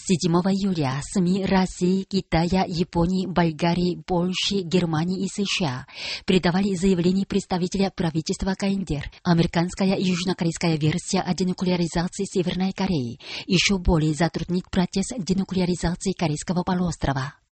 7 июля СМИ России, Китая, Японии, Болгарии, Польши, Германии и США передавали заявление представителя правительства КНДР. Американская и южнокорейская версия о денуклеаризации Северной Кореи еще более затруднит процесс денуклеаризации Корейского полуострова.